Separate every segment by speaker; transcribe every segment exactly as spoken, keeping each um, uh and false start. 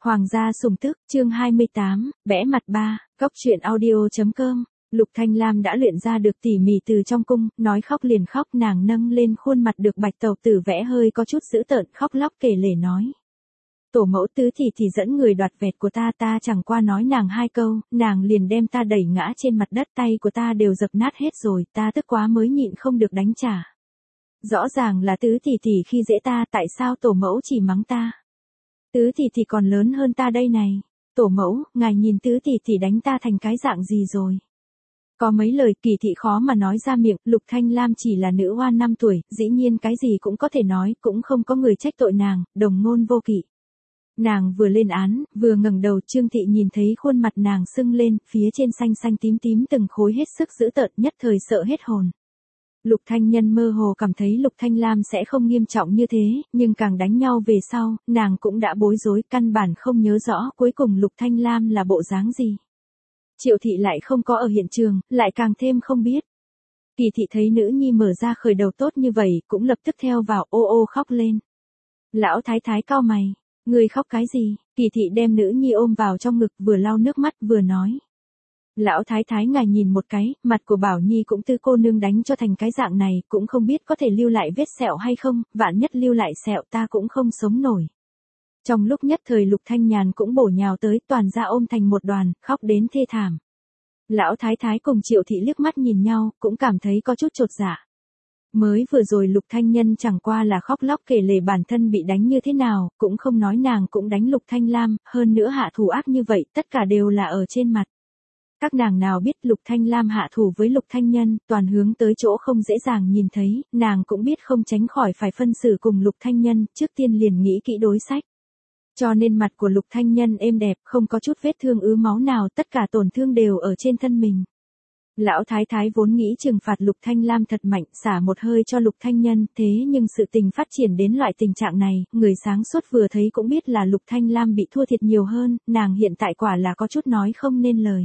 Speaker 1: Hoàng gia sủng tức, chương hai mươi tám, bẽ mặt ba, góc truyện audio.com. Lục Thanh Lam đã luyện ra được tỉ mỉ từ trong cung, nói khóc liền khóc, nàng nâng lên khuôn mặt được bạch tộc tử vẽ hơi có chút dữ tợn, khóc lóc kể lể nói. Tổ mẫu tứ thì thì dẫn người đoạt vẹt của ta, ta chẳng qua nói nàng hai câu, nàng liền đem ta đẩy ngã trên mặt đất, tay của ta đều dập nát hết rồi, ta tức quá mới nhịn không được đánh trả. Rõ ràng là tứ tỷ tỷ khi dễ ta, tại sao tổ mẫu chỉ mắng ta? Tứ tỷ tỷ còn lớn hơn ta đây này. Tổ mẫu, ngài nhìn tứ tỷ tỷ đánh ta thành cái dạng gì rồi? Có mấy lời Kỳ thị khó mà nói ra miệng, Lục Thanh Lam chỉ là nữ hoa năm tuổi, dĩ nhiên cái gì cũng có thể nói, cũng không có người trách tội nàng, đồng ngôn vô kỵ. Nàng vừa lên án, vừa ngẩng đầu, Trương Thị nhìn thấy khuôn mặt nàng sưng lên, phía trên xanh xanh tím tím từng khối hết sức dữ tợn, nhất thời sợ hết hồn. Lục Thanh Nhân mơ hồ cảm thấy Lục Thanh Lam sẽ không nghiêm trọng như thế, nhưng càng đánh nhau về sau, nàng cũng đã bối rối, căn bản không nhớ rõ cuối cùng Lục Thanh Lam là bộ dáng gì. Triệu Thị lại không có ở hiện trường, lại càng thêm không biết. Kỳ Thị thấy nữ nhi mở ra khởi đầu tốt như vậy, cũng lập tức theo vào ô ô khóc lên. Lão Thái Thái cau mày, người khóc cái gì? Kỳ Thị đem nữ nhi ôm vào trong ngực, vừa lau nước mắt vừa nói. Lão Thái Thái ngài nhìn một cái, mặt của Bảo Nhi cũng Tư cô nương đánh cho thành cái dạng này, cũng không biết có thể lưu lại vết sẹo hay không, vạn nhất lưu lại sẹo ta cũng không sống nổi. Trong lúc nhất thời Lục Thanh Nhàn cũng bổ nhào tới, toàn ra ôm thành một đoàn, khóc đến thê thảm. Lão Thái Thái cùng Triệu Thị liếc mắt nhìn nhau, cũng cảm thấy có chút chột dạ. Mới vừa rồi Lục Thanh Nhân chẳng qua là khóc lóc kể lể bản thân bị đánh như thế nào, cũng không nói nàng cũng đánh Lục Thanh Lam, hơn nữa hạ thủ ác như vậy, tất cả đều là ở trên mặt. Các nàng nào biết Lục Thanh Lam hạ thủ với Lục Thanh Nhân, toàn hướng tới chỗ không dễ dàng nhìn thấy, nàng cũng biết không tránh khỏi phải phân xử cùng Lục Thanh Nhân, trước tiên liền nghĩ kỹ đối sách. Cho nên mặt của Lục Thanh Nhân êm đẹp, không có chút vết thương ứ máu nào, tất cả tổn thương đều ở trên thân mình. Lão Thái Thái vốn nghĩ trừng phạt Lục Thanh Lam thật mạnh, xả một hơi cho Lục Thanh Nhân, thế nhưng sự tình phát triển đến loại tình trạng này, người sáng suốt vừa thấy cũng biết là Lục Thanh Lam bị thua thiệt nhiều hơn, nàng hiện tại quả là có chút nói không nên lời.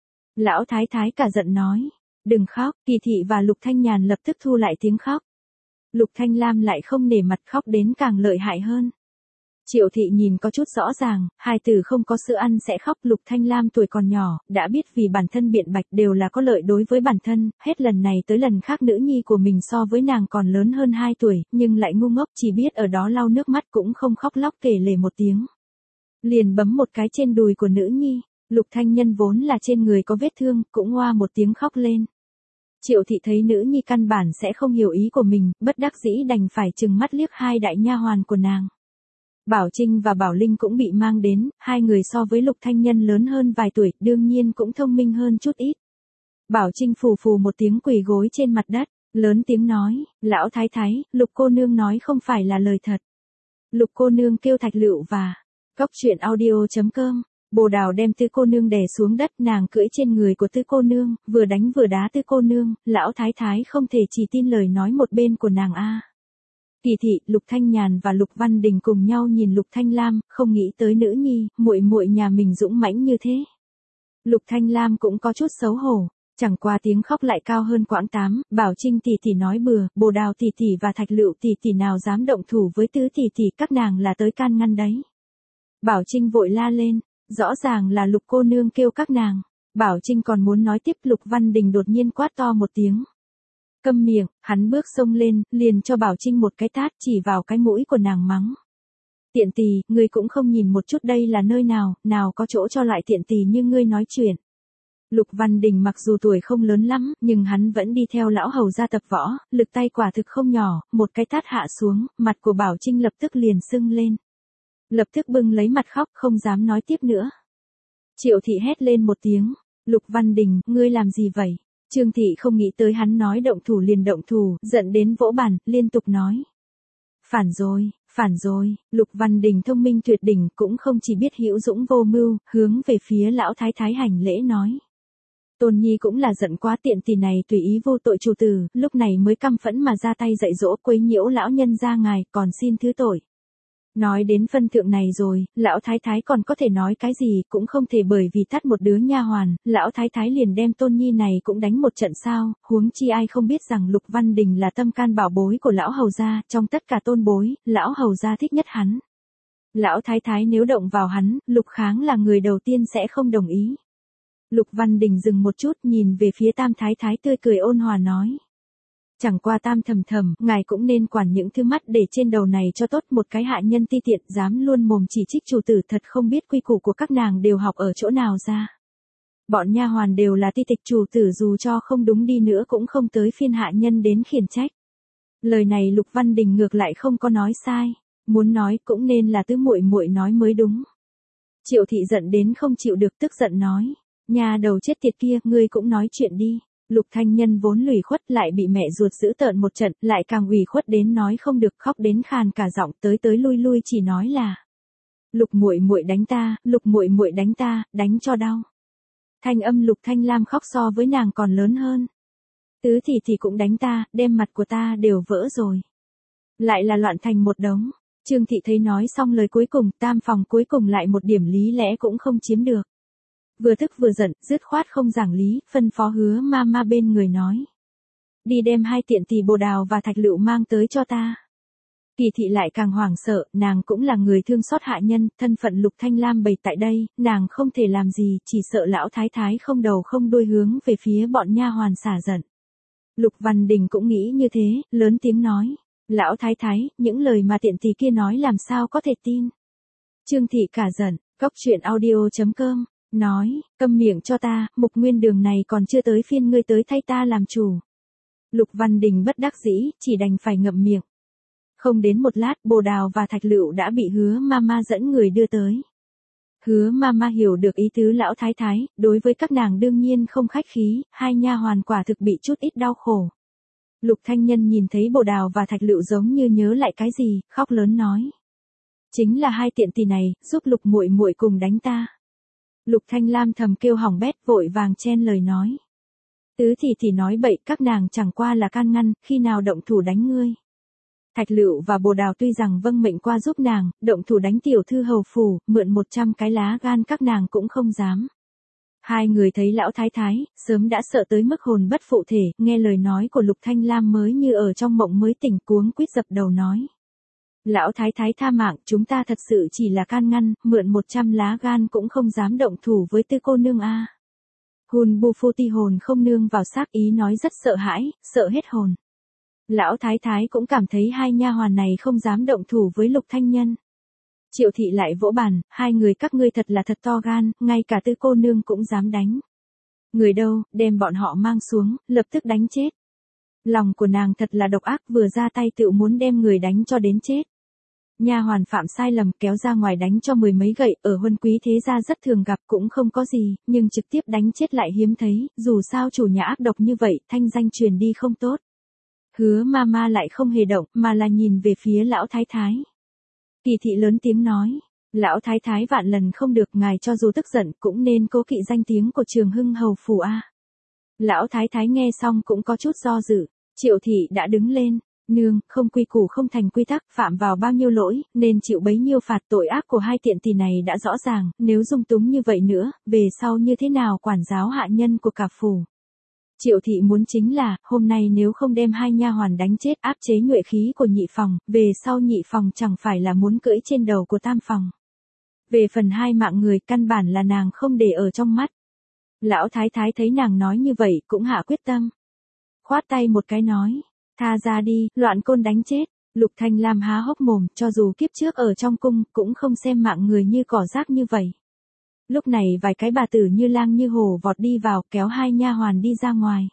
Speaker 1: Lão Thái Thái cả giận nói, đừng khóc, Kỳ Thị và Lục Thanh Nhàn lập tức thu lại tiếng khóc. Lục Thanh Lam lại không nể mặt khóc đến càng lợi hại hơn. Triệu Thị nhìn có chút rõ ràng, hai tử không có sữa ăn sẽ khóc. Lục Thanh Lam tuổi còn nhỏ, đã biết vì bản thân biện bạch đều là có lợi đối với bản thân, hết lần này tới lần khác nữ nhi của mình so với nàng còn lớn hơn hai tuổi, nhưng lại ngu ngốc chỉ biết ở đó lau nước mắt cũng không khóc lóc kể lể một tiếng. Liền bấm một cái trên đùi của nữ nhi. Lục Thanh Nhân vốn là trên người có vết thương, cũng hoa một tiếng khóc lên. Triệu Thị thấy nữ nhi căn bản sẽ không hiểu ý của mình, bất đắc dĩ đành phải trừng mắt liếc hai đại nha hoàn của nàng. Bảo Trinh và Bảo Linh cũng bị mang đến, hai người so với Lục Thanh Nhân lớn hơn vài tuổi, đương nhiên cũng thông minh hơn chút ít. Bảo Trinh phù phù một tiếng quỳ gối trên mặt đất, lớn tiếng nói, Lão Thái Thái, Lục cô nương nói không phải là lời thật. Lục cô nương kêu Thạch Lựu và góc truyện audio.com. Bồ Đào đem Tư cô nương đè xuống đất, nàng cưỡi trên người của Tư cô nương, vừa đánh vừa đá Tư cô nương, Lão Thái Thái không thể chỉ tin lời nói một bên của nàng a. Kỳ Thị, Lục Thanh Nhàn và Lục Văn Đình cùng nhau nhìn Lục Thanh Lam, không nghĩ tới nữ nhi, muội muội nhà mình dũng mãnh như thế. Lục Thanh Lam cũng có chút xấu hổ, chẳng qua tiếng khóc lại cao hơn quãng tám, Bảo Trinh tỷ tỷ nói bừa, Bồ Đào tỷ tỷ và Thạch Lựu tỷ tỷ nào dám động thủ với Tứ tỷ tỷ, các nàng là tới can ngăn đấy. Bảo Trinh vội la lên. Rõ ràng là Lục cô nương kêu các nàng. Bảo Trinh còn muốn nói tiếp, Lục Văn Đình đột nhiên quát to một tiếng. Câm miệng, hắn bước xông lên, liền cho Bảo Trinh một cái tát, chỉ vào cái mũi của nàng mắng. Tiện tỳ, ngươi cũng không nhìn một chút đây là nơi nào, nào có chỗ cho loại tiện tỳ như ngươi nói chuyện. Lục Văn Đình mặc dù tuổi không lớn lắm, nhưng hắn vẫn đi theo lão hầu ra tập võ, lực tay quả thực không nhỏ, một cái tát hạ xuống, mặt của Bảo Trinh lập tức liền sưng lên. Lập tức bưng lấy mặt khóc, không dám nói tiếp nữa. Triệu Thị hét lên một tiếng, Lục Văn Đình, ngươi làm gì vậy? Trương Thị không nghĩ tới hắn nói động thủ liền động thủ, giận đến vỗ bàn, liên tục nói. Phản rồi, phản rồi, Lục Văn Đình thông minh tuyệt đỉnh, cũng không chỉ biết hữu dũng vô mưu, hướng về phía Lão Thái Thái hành lễ nói. Tôn Nhi cũng là giận quá, tiện tỳ này tùy ý vô tội chủ tử, lúc này mới căm phẫn mà ra tay dạy dỗ quấy nhiễu lão nhân gia ngài, còn xin thứ tội. Nói đến phân thượng này rồi, Lão Thái Thái còn có thể nói cái gì, cũng không thể bởi vì tát một đứa nha hoàn, Lão Thái Thái liền đem Tôn Nhi này cũng đánh một trận sao, huống chi ai không biết rằng Lục Văn Đình là tâm can bảo bối của Lão Hầu gia, trong tất cả tôn bối, Lão Hầu gia thích nhất hắn. Lão thái thái nếu động vào hắn, Lục Kháng là người đầu tiên sẽ không đồng ý. Lục Văn Đình dừng một chút nhìn về phía Tam thái thái tươi cười ôn hòa nói. Chẳng qua Tam thầm thầm, ngài cũng nên quản những thứ mắt để trên đầu này cho tốt, một cái hạ nhân ti tiện dám luôn mồm chỉ trích chủ tử, thật không biết quy củ của các nàng đều học ở chỗ nào ra. Bọn nha hoàn đều là ti tịch, chủ tử dù cho không đúng đi nữa cũng không tới phiên hạ nhân đến khiển trách. Lời này Lục Văn Đình ngược lại không có nói sai, muốn nói cũng nên là tứ muội muội nói mới đúng. Triệu thị giận đến không chịu được, tức giận nói, nhà đầu chết tiệt kia, ngươi cũng nói chuyện đi. Lục Thanh Nhân vốn lủy khuất lại bị mẹ ruột giữ tợn một trận, lại càng ủy khuất đến nói không được, khóc đến khàn cả giọng, tới tới lui lui chỉ nói là Lục muội muội đánh ta, Lục muội muội đánh ta, đánh cho đau. Thanh âm Lục Thanh Lam khóc so với nàng còn lớn hơn. Tứ thì thì cũng đánh ta, đem mặt của ta đều vỡ rồi. Lại là loạn thành một đống. Trương thị thấy nói xong lời cuối cùng, Tam phòng cuối cùng lại một điểm lý lẽ cũng không chiếm được. Vừa tức vừa giận, dứt khoát không giảng lý, phân phó Hứa ma ma bên người nói. Đi đem hai tiện tỷ Bồ Đào và Thạch Lựu mang tới cho ta. Kỳ thị lại càng hoảng sợ, nàng cũng là người thương xót hạ nhân, thân phận Lục Thanh Lam bày tại đây, nàng không thể làm gì, chỉ sợ lão thái thái không đầu không đuôi hướng về phía bọn nha hoàn xả giận. Lục Văn Đình cũng nghĩ như thế, lớn tiếng nói. Lão thái thái, những lời mà tiện tỷ kia nói làm sao có thể tin. Trương thị cả giận, cốc truyện audio chấm com, nói, câm miệng cho ta, Mục Nguyên Đường này còn chưa tới phiên ngươi tới thay ta làm chủ. Lục Văn Đình bất đắc dĩ, chỉ đành phải ngậm miệng. Không đến một lát, Bồ Đào và Thạch Lựu đã bị Hứa Mama dẫn người đưa tới. Hứa Mama hiểu được ý tứ lão thái thái, đối với các nàng đương nhiên không khách khí, hai nha hoàn quả thực bị chút ít đau khổ. Lục Thanh Nhân nhìn thấy Bồ Đào và Thạch Lựu giống như nhớ lại cái gì, khóc lớn nói. Chính là hai tiện tỷ này, giúp Lục muội muội cùng đánh ta. Lục Thanh Lam thầm kêu hỏng bét, vội vàng chen lời nói. Tứ thì thì nói bậy, các nàng chẳng qua là can ngăn, khi nào động thủ đánh ngươi. Thạch Lựu và Bồ Đào tuy rằng vâng mệnh qua giúp nàng, động thủ đánh tiểu thư hầu phủ, mượn một trăm cái lá gan các nàng cũng không dám. Hai người thấy lão thái thái, sớm đã sợ tới mức hồn bất phụ thể, nghe lời nói của Lục Thanh Lam mới như ở trong mộng mới tỉnh, cuống quýt dập đầu nói. Lão thái thái tha mạng, chúng ta thật sự chỉ là can ngăn, mượn một trăm lá gan cũng không dám động thủ với tư cô nương a. Hùn bu phu ti hồn không nương vào xác, ý nói rất sợ hãi, sợ hết hồn. Lão thái thái cũng cảm thấy hai nha hoàn này không dám động thủ với Lục Thanh Nhân. Triệu thị lại vỗ bàn, hai người các ngươi thật là thật to gan, ngay cả tư cô nương cũng dám đánh. Người đâu, đem bọn họ mang xuống, lập tức đánh chết. Lòng của nàng thật là độc ác, vừa ra tay tự muốn đem người đánh cho đến chết. Nha hoàn phạm sai lầm kéo ra ngoài đánh cho mười mấy gậy, ở huân quý thế gia rất thường gặp, cũng không có gì, nhưng trực tiếp đánh chết lại hiếm thấy, dù sao chủ nhà ác độc như vậy, thanh danh truyền đi không tốt. Hứa Mama lại không hề động, mà là nhìn về phía lão thái thái. Kỳ thị lớn tiếng nói, lão thái thái vạn lần không được, ngài cho dù tức giận cũng nên cố kỵ danh tiếng của Trường Hưng hầu phủ a. Lão thái thái nghe xong cũng có chút do dự. Triệu thị đã đứng lên, nương, không quy củ không thành quy tắc, phạm vào bao nhiêu lỗi, nên chịu bấy nhiêu phạt, tội ác của hai tiện tỷ này đã rõ ràng, nếu dung túng như vậy nữa, về sau như thế nào quản giáo hạ nhân của cả phủ. Triệu thị muốn chính là, hôm nay nếu không đem hai nha hoàn đánh chết, áp chế nhuệ khí của nhị phòng, về sau nhị phòng chẳng phải là muốn cưỡi trên đầu của tam phòng. Về phần hai mạng người, căn bản là nàng không để ở trong mắt. Lão thái thái thấy nàng nói như vậy, cũng hạ quyết tâm. Khoát tay một cái nói, tha ra đi, loạn côn đánh chết. Lục Thanh Lam há hốc mồm, cho dù kiếp trước ở trong cung, cũng không xem mạng người như cỏ rác như vậy. Lúc này vài cái bà tử như lang như hổ vọt đi vào, kéo hai nha hoàn đi ra ngoài.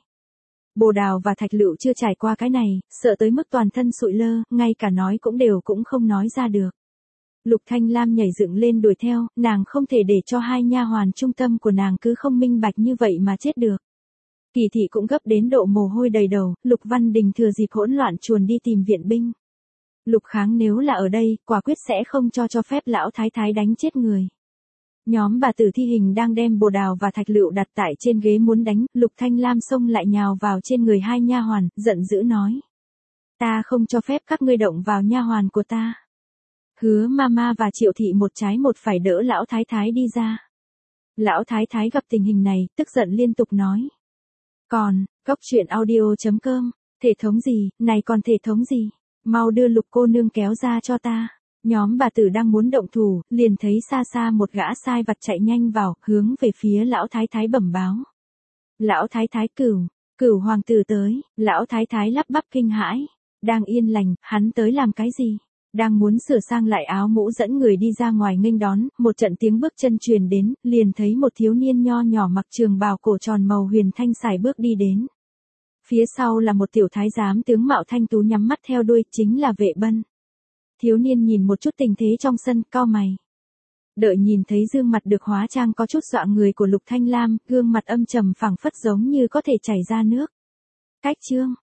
Speaker 1: Bồ Đào và Thạch Lựu chưa trải qua cái này, sợ tới mức toàn thân sụi lơ, ngay cả nói cũng đều cũng không nói ra được. Lục Thanh Lam nhảy dựng lên đuổi theo, nàng không thể để cho hai nha hoàn trung tâm của nàng cứ không minh bạch như vậy mà chết được. Kỳ thị cũng gấp đến độ mồ hôi đầy đầu, Lục Văn Đình thừa dịp hỗn loạn chuồn đi tìm viện binh. Lục Kháng nếu là ở đây, quả quyết sẽ không cho cho phép lão thái thái đánh chết người. Nhóm bà tử thi hình đang đem Bồ Đào và Thạch Lựu đặt tại trên ghế muốn đánh, Lục Thanh Lam xông lại nhào vào trên người hai nha hoàn, giận dữ nói. Ta không cho phép các ngươi động vào nha hoàn của ta. Hứa Mama và Triệu thị một trái một phải đỡ lão thái thái đi ra. Lão thái thái gặp tình hình này, tức giận liên tục nói. Còn, cốc truyện audio chấm com, thể thống gì, này còn thể thống gì, mau đưa Lục cô nương kéo ra cho ta. Nhóm bà tử đang muốn động thủ, liền thấy xa xa một gã sai vặt chạy nhanh vào, hướng về phía lão thái thái bẩm báo. Lão thái thái cửu, cửu hoàng tử tới, lão thái thái lắp bắp kinh hãi. Đang yên lành, hắn tới làm cái gì? Đang muốn sửa sang lại áo mũ dẫn người đi ra ngoài nghênh đón, một trận tiếng bước chân truyền đến, liền thấy một thiếu niên nho nhỏ mặc trường bào cổ tròn màu huyền thanh sải bước đi đến. Phía sau là một tiểu thái giám tướng mạo thanh tú nhắm mắt theo đuôi, chính là Vệ Bân. Thiếu niên nhìn một chút tình thế trong sân, cau mày. Đợi nhìn thấy gương mặt được hóa trang có chút dọa người của Lục Thanh Lam, gương mặt âm trầm phảng phất giống như có thể chảy ra nước. Cách chương